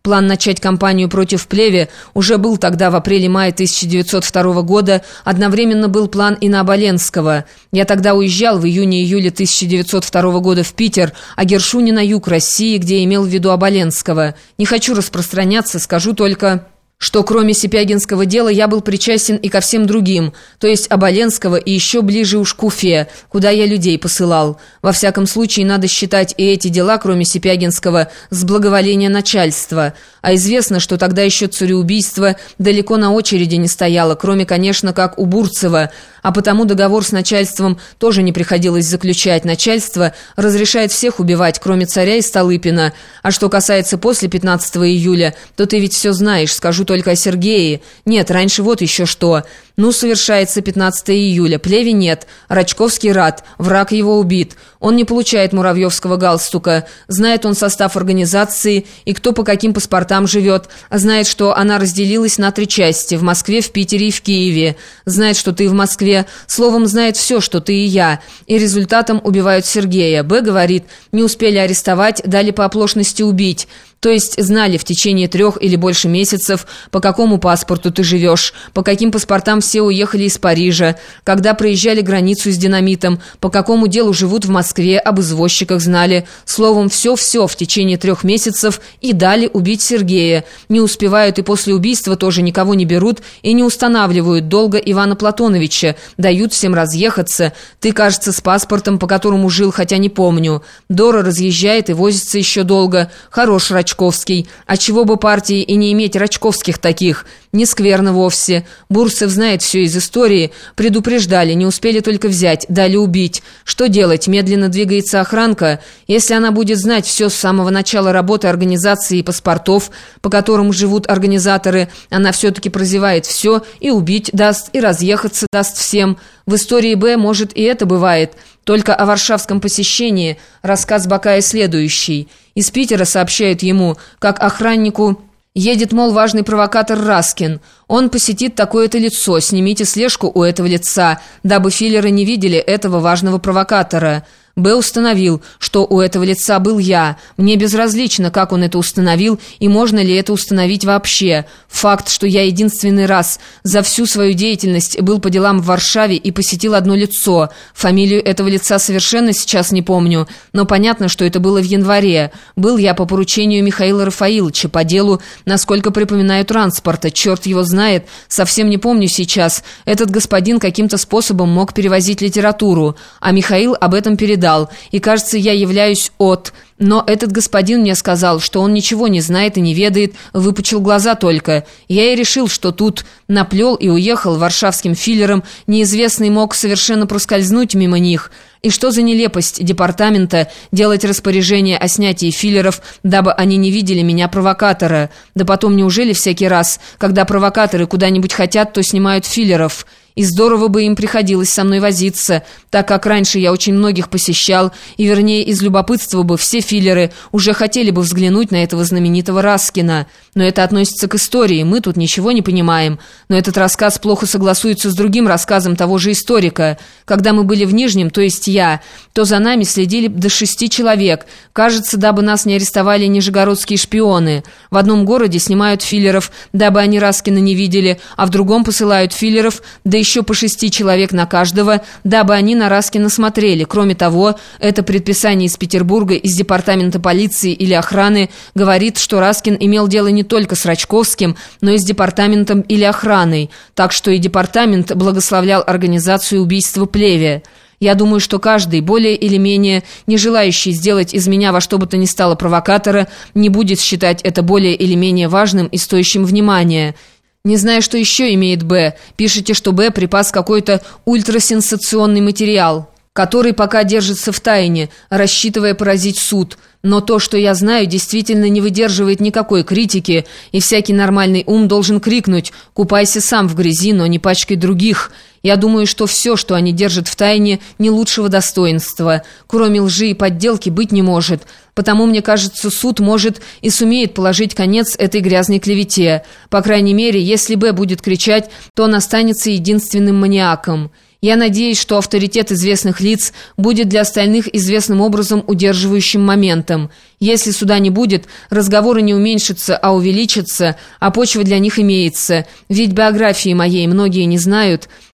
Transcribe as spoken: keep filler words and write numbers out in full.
План начать кампанию против Плеве уже был тогда, в апреле-мае тысяча девятьсот второго года. Одновременно был план и на Оболенского. Я тогда уезжал в июне-июле тысяча девятьсот второго года в Питер, а Гершуни на юг России, где имел в виду Оболенского. Не хочу распространяться, скажу только, что кроме Сипягинского дела я был причастен и ко всем другим, то есть Оболенского и еще ближе уж к Уфе, куда я людей посылал. Во всяком случае, надо считать и эти дела, кроме Сипягинского, с благоволения начальства. А известно, что тогда еще цареубийство далеко на очереди не стояло, кроме, конечно, как у Бурцева, а потому договор с начальством тоже не приходилось заключать. Начальство разрешает всех убивать, кроме царя и Столыпина. А что касается после пятнадцатого июля, то ты ведь все знаешь, скажу только о Сергее. Нет, раньше вот еще что. Ну, совершается пятнадцатого июля. Плеве нет. Рачковский рад. Враг его убит. Он не получает муравьевского галстука. Знает он состав организации и кто по каким паспортам живет. Знает, что она разделилась на три части. В Москве, в Питере и в Киеве. Знает, что ты в Москве. Словом, знает все, что ты и я. И результатом убивают Сергея. Б говорит, не успели арестовать, дали по оплошности убить. То есть знали в течение трех или больше месяцев, по какому паспорту ты живешь, по каким паспортам все уехали из Парижа, когда проезжали границу с динамитом, по какому делу живут в Москве, об извозчиках знали. Словом, все-все в течение трех месяцев и дали убить Сергея. Не успевают и после убийства тоже никого не берут и не устанавливают долго Ивана Платоновича, дают всем разъехаться. Ты, кажется, с паспортом, по которому жил, хотя не помню. Дора разъезжает и возится еще долго. Хорош Рачковский. А чего бы партии и не иметь рачковских таких? Не скверно вовсе. Бурцев знает все из истории. Предупреждали, не успели только взять, дали убить. Что делать? Медленно двигается охранка. Если она будет знать все с самого начала работы организации и паспортов, по которым живут организаторы, она все-таки прозевает все, и убить даст, и разъехаться даст всем. В истории Б, может, и это бывает. Только о варшавском посещении рассказ Бакая следующий. Из Питера сообщают ему, как охраннику едет, мол, важный провокатор Раскин. Он посетит такое-то лицо, снимите слежку у этого лица, дабы филлеры не видели этого важного провокатора. Б установил, что у этого лица был я. Мне безразлично, как он это установил и можно ли это установить вообще. Факт, что я единственный раз за всю свою деятельность был по делам в Варшаве и посетил одно лицо. Фамилию этого лица совершенно сейчас не помню, но понятно, что это было в январе. Был я по поручению Михаила Рафаиловича по делу, насколько припоминаю, транспорта. Черт его знает, совсем не помню сейчас. Этот господин каким-то способом мог перевозить литературу, а Михаил об этом передал. И, кажется, я являюсь от... Но этот господин мне сказал, что он ничего не знает и не ведает, выпучил глаза только. Я и решил, что тут наплел и уехал варшавским филлером, неизвестный мог совершенно проскользнуть мимо них. И что за нелепость департамента делать распоряжение о снятии филлеров, дабы они не видели меня провокатора? Да потом, неужели всякий раз, когда провокаторы куда-нибудь хотят, то снимают филлеров? И здорово бы им приходилось со мной возиться, так как раньше я очень многих посещал, и, вернее, из любопытства бы все филлеры уже хотели бы взглянуть на этого знаменитого Раскина. Но это относится к истории, мы тут ничего не понимаем. Но этот рассказ плохо согласуется с другим рассказом того же историка. Когда мы были в Нижнем, то есть я, то за нами следили до шести человек. Кажется, дабы нас не арестовали нижегородские шпионы. В одном городе снимают филлеров, дабы они Раскина не видели, а в другом посылают филлеров, да еще по шести человек на каждого, дабы они на Раскина смотрели. Кроме того, это предписание из Петербурга, из департамента полиции или охраны, говорит, что Раскин имел дело не только с Рачковским, но и с департаментом или охраной, так что и департамент благословлял организацию убийства Плеве. Я думаю, что каждый, более или менее не желающий сделать из меня во что бы то ни стало провокатора, не будет считать это более или менее важным и стоящим внимания. Не знаю, что еще имеет Б. Пишите, что Б припас какой-то ультрасенсационный материал, который пока держится в тайне, рассчитывая поразить суд. Но то, что я знаю, действительно не выдерживает никакой критики, и всякий нормальный ум должен крикнуть «Купайся сам в грязи, но не пачкай других». Я думаю, что все, что они держат в тайне, не лучшего достоинства. Кроме лжи и подделки быть не может. Потому, мне кажется, суд может и сумеет положить конец этой грязной клевете. По крайней мере, если Б будет кричать, то он останется единственным маниаком. Я надеюсь, что авторитет известных лиц будет для остальных известным образом удерживающим моментом. Если суда не будет, разговоры не уменьшатся, а увеличатся, а почва для них имеется. Ведь биографии моей многие не знают.